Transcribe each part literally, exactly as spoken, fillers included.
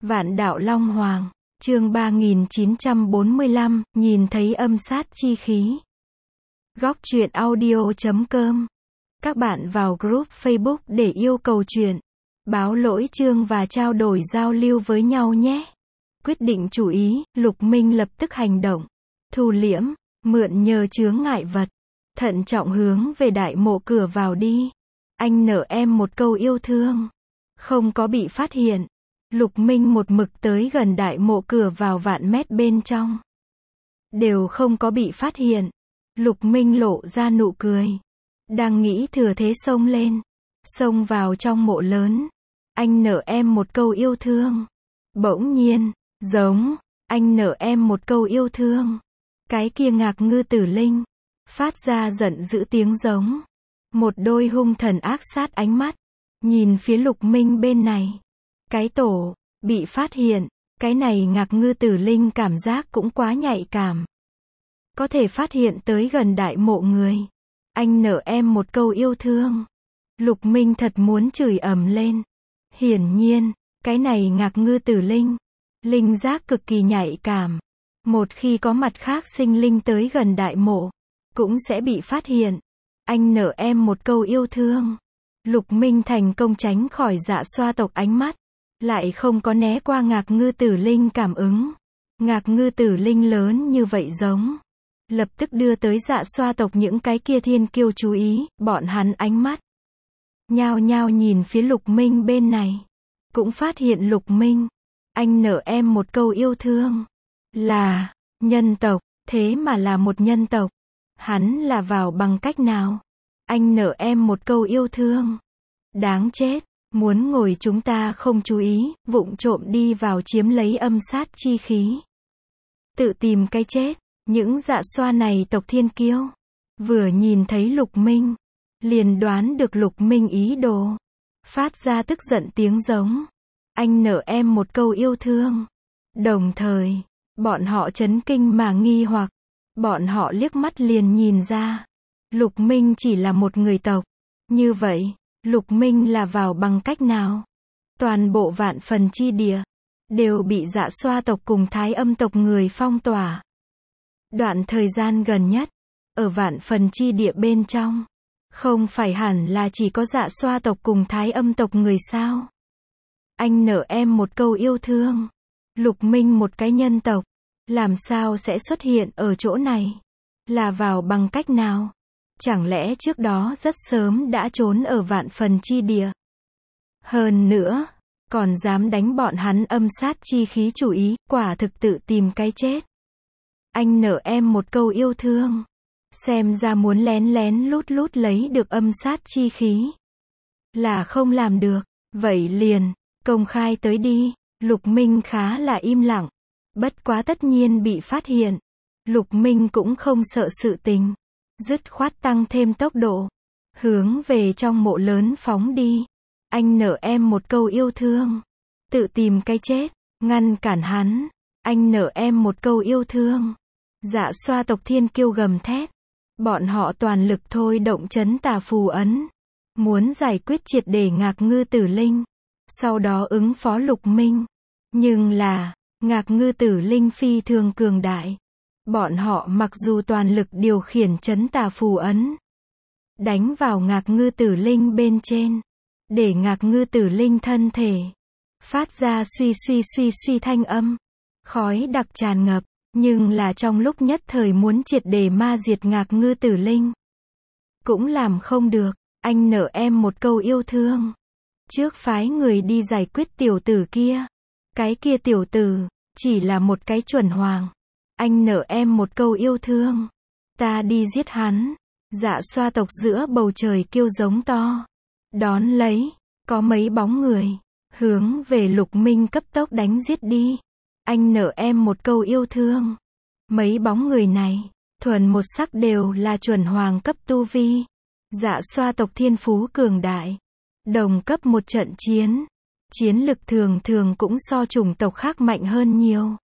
Vạn đạo Long Hoàng, chương ba nghìn chín trăm bốn mươi lăm, nhìn thấy âm sát chi khí. Góc truyện audio chấm com. Các bạn vào group Facebook để yêu cầu truyện, báo lỗi chương và trao đổi giao lưu với nhau nhé. Quyết định chủ ý, Lục Minh lập tức hành động. Thu liễm, mượn nhờ chướng ngại vật. Thận trọng hướng về đại mộ cửa vào đi. Anh nợ em một câu yêu thương. Không có bị phát hiện. Lục Minh một mực tới gần đại mộ cửa vào vạn mét bên trong. Đều không có bị phát hiện. Lục Minh lộ ra nụ cười. Đang nghĩ thừa thế xông lên. Xông vào trong mộ lớn. Anh nợ em một câu yêu thương. Bỗng nhiên, giống, anh nợ em một câu yêu thương. Cái kia Ngạc Ngư Tử Linh phát ra giận dữ tiếng giống. Một đôi hung thần ác sát ánh mắt nhìn phía Lục Minh bên này. Cái tổ bị phát hiện, cái này Ngạc Ngư Tử Linh cảm giác cũng quá nhạy cảm. Có thể phát hiện tới gần đại mộ người. Anh nợ em một câu yêu thương. Lục Minh thật muốn chửi ầm lên. Hiển nhiên, cái này Ngạc Ngư Tử Linh, linh giác cực kỳ nhạy cảm. Một khi có mặt khác sinh linh tới gần đại mộ, cũng sẽ bị phát hiện. Anh nợ em một câu yêu thương. Lục Minh thành công tránh khỏi Dạ Xoa tộc ánh mắt, lại không có né qua Ngạc Ngư Tử Linh cảm ứng. Ngạc Ngư Tử Linh lớn như vậy giống, lập tức đưa tới Dạ Xoa tộc những cái kia thiên kiêu chú ý, bọn hắn ánh mắt nhao nhao nhìn phía Lục Minh bên này. Cũng phát hiện Lục Minh, anh nợ em một câu yêu thương. Là nhân tộc, thế mà là một nhân tộc. Hắn là vào bằng cách nào? Anh nợ em một câu yêu thương. Đáng chết, muốn ngồi chúng ta không chú ý, vụng trộm đi vào chiếm lấy âm sát chi khí. Tự tìm cái chết, những Dạ Xoa này tộc thiên kiêu. Vừa nhìn thấy Lục Minh, liền đoán được Lục Minh ý đồ. Phát ra tức giận tiếng giống. Anh nợ em một câu yêu thương. Đồng thời, bọn họ chấn kinh mà nghi hoặc. Bọn họ liếc mắt liền nhìn ra. Lục Minh chỉ là một người tộc. Như vậy, Lục Minh là vào bằng cách nào? Toàn bộ vạn phần chi địa đều bị Dạ Xoa tộc cùng Thái Âm tộc người phong tỏa. Đoạn thời gian gần nhất, ở vạn phần chi địa bên trong, không phải hẳn là chỉ có Dạ Xoa tộc cùng Thái Âm tộc người sao? Anh nợ em một câu yêu thương. Lục Minh một cái nhân tộc, làm sao sẽ xuất hiện ở chỗ này? Là vào bằng cách nào? Chẳng lẽ trước đó rất sớm đã trốn ở vạn phần chi địa? Hơn nữa, còn dám đánh bọn hắn âm sát chi khí chủ ý, quả thực tự tìm cái chết. Anh nợ em một câu yêu thương. Xem ra muốn lén lén lút lút lấy được âm sát chi khí. Là không làm được, vậy liền, công khai tới đi. Lục Minh khá là im lặng. Bất quá tất nhiên bị phát hiện. Lục Minh cũng không sợ sự tình. Dứt khoát tăng thêm tốc độ. Hướng về trong mộ lớn phóng đi. Anh nợ em một câu yêu thương. Tự tìm cái chết. Ngăn cản hắn. Anh nợ em một câu yêu thương. Dạ Xoa tộc thiên kiêu gầm thét. Bọn họ toàn lực thôi động chấn tà phù ấn. Muốn giải quyết triệt để Ngạc Ngư Tử Linh. Sau đó ứng phó Lục Minh. Nhưng là, Ngạc Ngư Tử Linh phi thường cường đại. Bọn họ mặc dù toàn lực điều khiển chấn tà phù ấn, đánh vào Ngạc Ngư Tử Linh bên trên, để Ngạc Ngư Tử Linh thân thể phát ra suy suy suy suy thanh âm, khói đặc tràn ngập, nhưng là trong lúc nhất thời muốn triệt để ma diệt Ngạc Ngư Tử Linh, cũng làm không được. Anh nợ em một câu yêu thương. Trước phái người đi giải quyết tiểu tử kia. Cái kia tiểu tử chỉ là một cái chuẩn hoàng. Anh nợ em một câu yêu thương. Ta đi giết hắn. Dạ Xoa tộc giữa bầu trời kêu giống to. Đón lấy, có mấy bóng người hướng về Lục Minh cấp tốc đánh giết đi. Anh nợ em một câu yêu thương. Mấy bóng người này, thuần một sắc đều là chuẩn hoàng cấp tu vi. Dạ Xoa tộc thiên phú cường đại. Đồng cấp một trận chiến. Chiến lực thường thường cũng so chủng tộc khác mạnh hơn nhiều.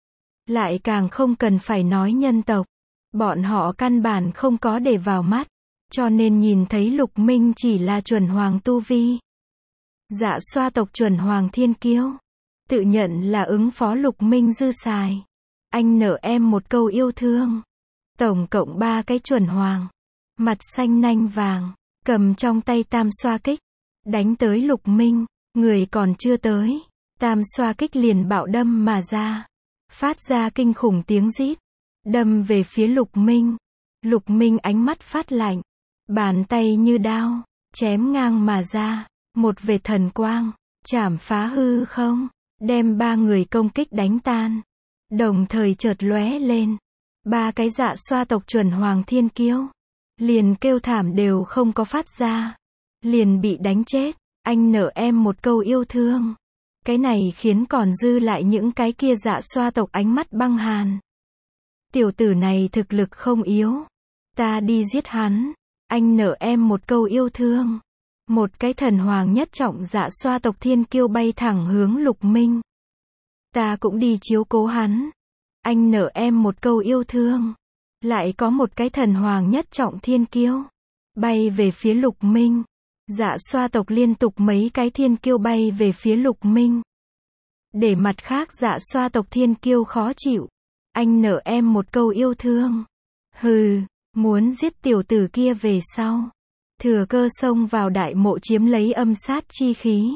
Lại càng không cần phải nói nhân tộc. Bọn họ căn bản không có để vào mắt. Cho nên nhìn thấy Lục Minh chỉ là chuẩn hoàng tu vi. Dạ Xoa tộc chuẩn hoàng thiên kiêu. tự nhận là ứng phó Lục Minh dư xài. Anh nợ em một câu yêu thương. Tổng cộng ba cái chuẩn hoàng. Mặt xanh nanh vàng, cầm trong tay tam xoa kích. Đánh tới Lục Minh, người còn chưa tới. Tam xoa kích liền bạo đâm mà ra. Phát ra kinh khủng tiếng rít. Đâm về phía Lục Minh. Lục Minh ánh mắt phát lạnh. Bàn tay như đao, chém ngang mà ra. Một vệt thần quang, chảm phá hư không, đem ba người công kích đánh tan. Đồng thời chợt lóe lên. Ba cái dạ xoa tộc chuẩn hoàng thiên kiêu. Liền kêu thảm đều không có phát ra. Liền bị đánh chết. Anh nợ em một câu yêu thương. Cái này khiến còn dư lại những cái kia dạ xoa tộc ánh mắt băng hàn. Tiểu tử này thực lực không yếu. Ta đi giết hắn. Anh nợ em một câu yêu thương. Một cái thần hoàng nhất trọng dạ xoa tộc thiên kiêu bay thẳng hướng Lục Minh. Ta cũng đi chiếu cố hắn. Anh nợ em một câu yêu thương. Lại có một cái thần hoàng nhất trọng thiên kiêu. Bay về phía Lục Minh. Dạ xoa tộc liên tục mấy cái thiên kiêu bay về phía Lục Minh. Để mặt khác dạ xoa tộc thiên kiêu khó chịu. Anh nợ em một câu yêu thương. Hừ, muốn giết tiểu tử kia về sau. Thừa cơ xông vào đại mộ chiếm lấy âm sát chi khí.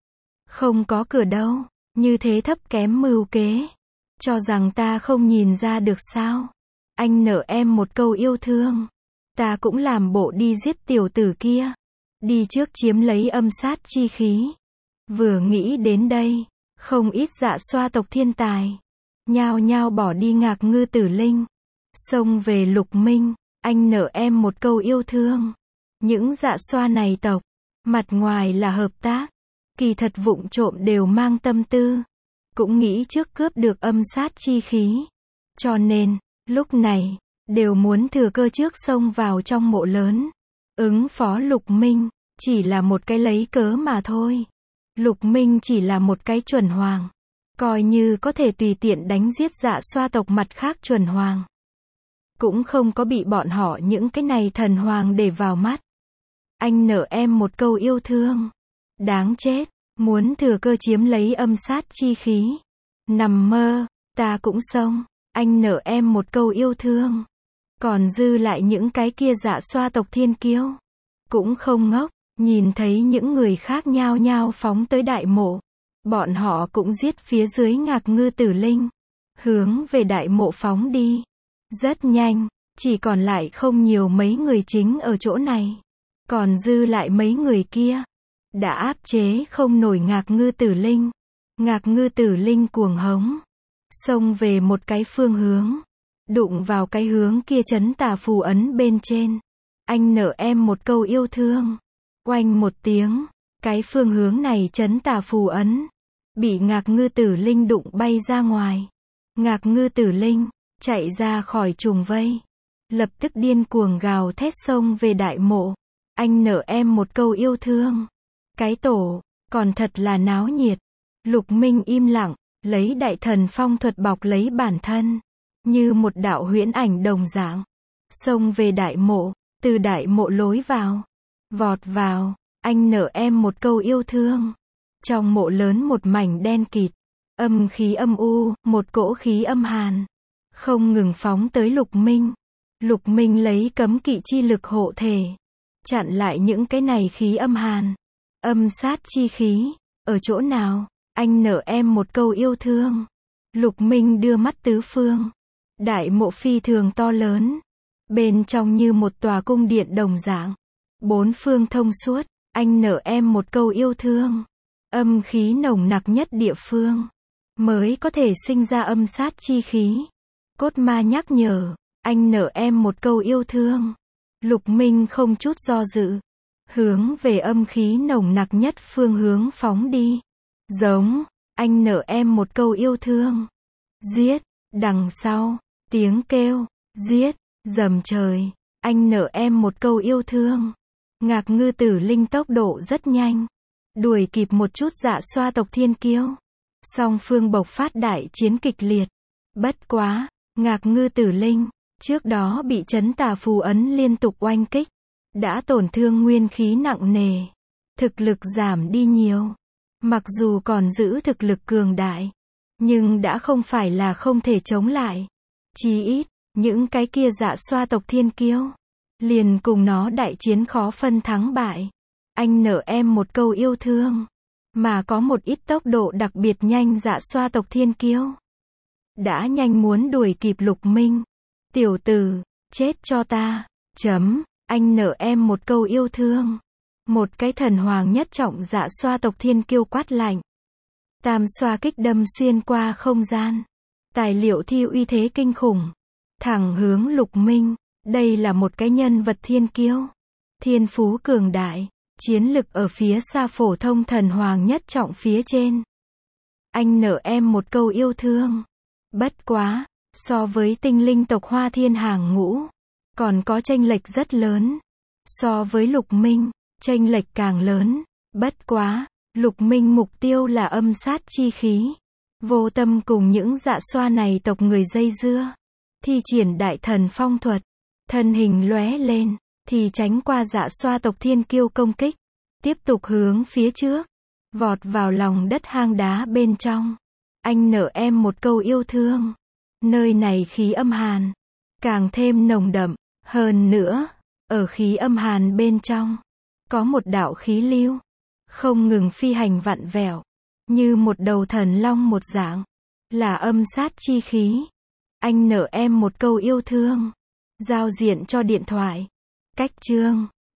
Không có cửa đâu, như thế thấp kém mưu kế. Cho rằng ta không nhìn ra được sao. Anh nợ em một câu yêu thương. Ta cũng làm bộ đi giết tiểu tử kia. Đi trước chiếm lấy âm sát chi khí. Vừa nghĩ đến đây, không ít dạ xoa tộc thiên tài. Nhao nhao bỏ đi Ngạc Ngư Tử Linh. Xông về Lục Minh, anh nợ em một câu yêu thương. Những dạ xoa này tộc, mặt ngoài là hợp tác. Kỳ thật vụng trộm đều mang tâm tư. Cũng nghĩ trước cướp được âm sát chi khí. Cho nên, lúc này, đều muốn thừa cơ trước xông vào trong mộ lớn. Ứng phó Lục Minh, chỉ là một cái lấy cớ mà thôi. Lục Minh chỉ là một cái chuẩn hoàng. Coi như có thể tùy tiện đánh giết dạ xoa tộc mặt khác chuẩn hoàng. Cũng không có bị bọn họ những cái này thần hoàng để vào mắt. Anh nợ em một câu yêu thương. Đáng chết, muốn thừa cơ chiếm lấy âm sát chi khí. Nằm mơ, ta cũng xông. Anh nợ em một câu yêu thương. Còn dư lại những cái kia dạ xoa tộc thiên kiêu. Cũng không ngốc, nhìn thấy những người khác nhao nhao phóng tới đại mộ. Bọn họ cũng giết phía dưới Ngạc Ngư Tử Linh. Hướng về đại mộ phóng đi. Rất nhanh, chỉ còn lại không nhiều mấy người chính ở chỗ này. Còn dư lại mấy người kia. Đã áp chế không nổi Ngạc Ngư Tử Linh. Ngạc Ngư Tử Linh cuồng hống. Xông về một cái phương hướng. Đụng vào cái hướng kia chấn tà phù ấn bên trên. Anh nợ em một câu yêu thương. Oanh một tiếng. Cái phương hướng này chấn tà phù ấn. Bị Ngạc Ngư Tử Linh đụng bay ra ngoài. Ngạc Ngư Tử Linh chạy ra khỏi trùng vây. Lập tức điên cuồng gào thét xông về đại mộ. Anh nợ em một câu yêu thương. Cái tổ, còn thật là náo nhiệt. Lục Minh im lặng, lấy đại thần phong thuật bọc lấy bản thân. Như một đạo huyễn ảnh đồng dạng. Xông về đại mộ, từ đại mộ lối vào. Vọt vào, anh nợ em một câu yêu thương. Trong mộ lớn một mảnh đen kịt. Âm khí âm u, một cỗ khí âm hàn. Không ngừng phóng tới Lục Minh. Lục Minh lấy cấm kỵ chi lực hộ thể. Chặn lại những cái này khí âm hàn. Âm sát chi khí. Ở chỗ nào? Anh nợ em một câu yêu thương. Lục Minh đưa mắt tứ phương. Đại mộ phi thường to lớn. Bên trong như một tòa cung điện đồng dạng. Bốn phương thông suốt. Anh nợ em một câu yêu thương. Âm khí nồng nặc nhất địa phương. Mới có thể sinh ra âm sát chi khí. Cốt ma nhắc nhở. Anh nợ em một câu yêu thương. Lục Minh không chút do dự. Hướng về âm khí nồng nặc nhất phương hướng phóng đi. Giống. Anh nợ em một câu yêu thương. Giết. Đằng sau. Tiếng kêu. Giết. Dầm trời. Anh nợ em một câu yêu thương. Ngạc Ngư Tử Linh tốc độ rất nhanh. Đuổi kịp một chút dạ xoa tộc thiên kiêu. Song phương bộc phát đại chiến kịch liệt. Bất quá, Ngạc Ngư Tử Linh, trước đó bị chấn tà phù ấn liên tục oanh kích. Đã tổn thương nguyên khí nặng nề. Thực lực giảm đi nhiều. Mặc dù còn giữ thực lực cường đại, nhưng đã không phải là không thể chống lại. Chí ít, những cái kia dạ xoa tộc thiên kiêu, liền cùng nó đại chiến khó phân thắng bại. Anh nợ em một câu yêu thương, mà có một ít tốc độ đặc biệt nhanh dạ xoa tộc thiên kiêu. Đã nhanh muốn đuổi kịp Lục Minh. Tiểu tử, chết cho ta. Chấm, anh nợ em một câu yêu thương. Một cái thần hoàng nhất trọng dạ xoa tộc thiên kiêu quát lạnh. Tam xoa kích đâm xuyên qua không gian. Tài liệu thi uy thế kinh khủng. Thẳng hướng Lục Minh. Đây là một cái nhân vật thiên kiêu. Thiên phú cường đại. Chiến lực ở phía xa phổ thông thần hoàng nhất trọng phía trên. Anh nợ em một câu yêu thương. Bất quá, so với tinh linh tộc Hoa Thiên hàng ngũ, còn có chênh lệch rất lớn. So với Lục Minh, chênh lệch càng lớn. Bất quá, Lục Minh mục tiêu là âm sát chi khí. Vô tâm cùng những dạ xoa này tộc người dây dưa. Thi triển đại thần phong thuật. Thân hình lóe lên, thì tránh qua dạ xoa tộc thiên kiêu công kích. Tiếp tục hướng phía trước. Vọt vào lòng đất hang đá bên trong. Anh nợ em một câu yêu thương. Nơi này khí âm hàn. Càng thêm nồng đậm. Hơn nữa, ở khí âm hàn bên trong, có một đạo khí lưu. Không ngừng phi hành vặn vẹo. Như một đầu thần long một dạng. Là âm sát chi khí. Anh nợ em một câu yêu thương. Giao diện cho điện thoại. Cách chương.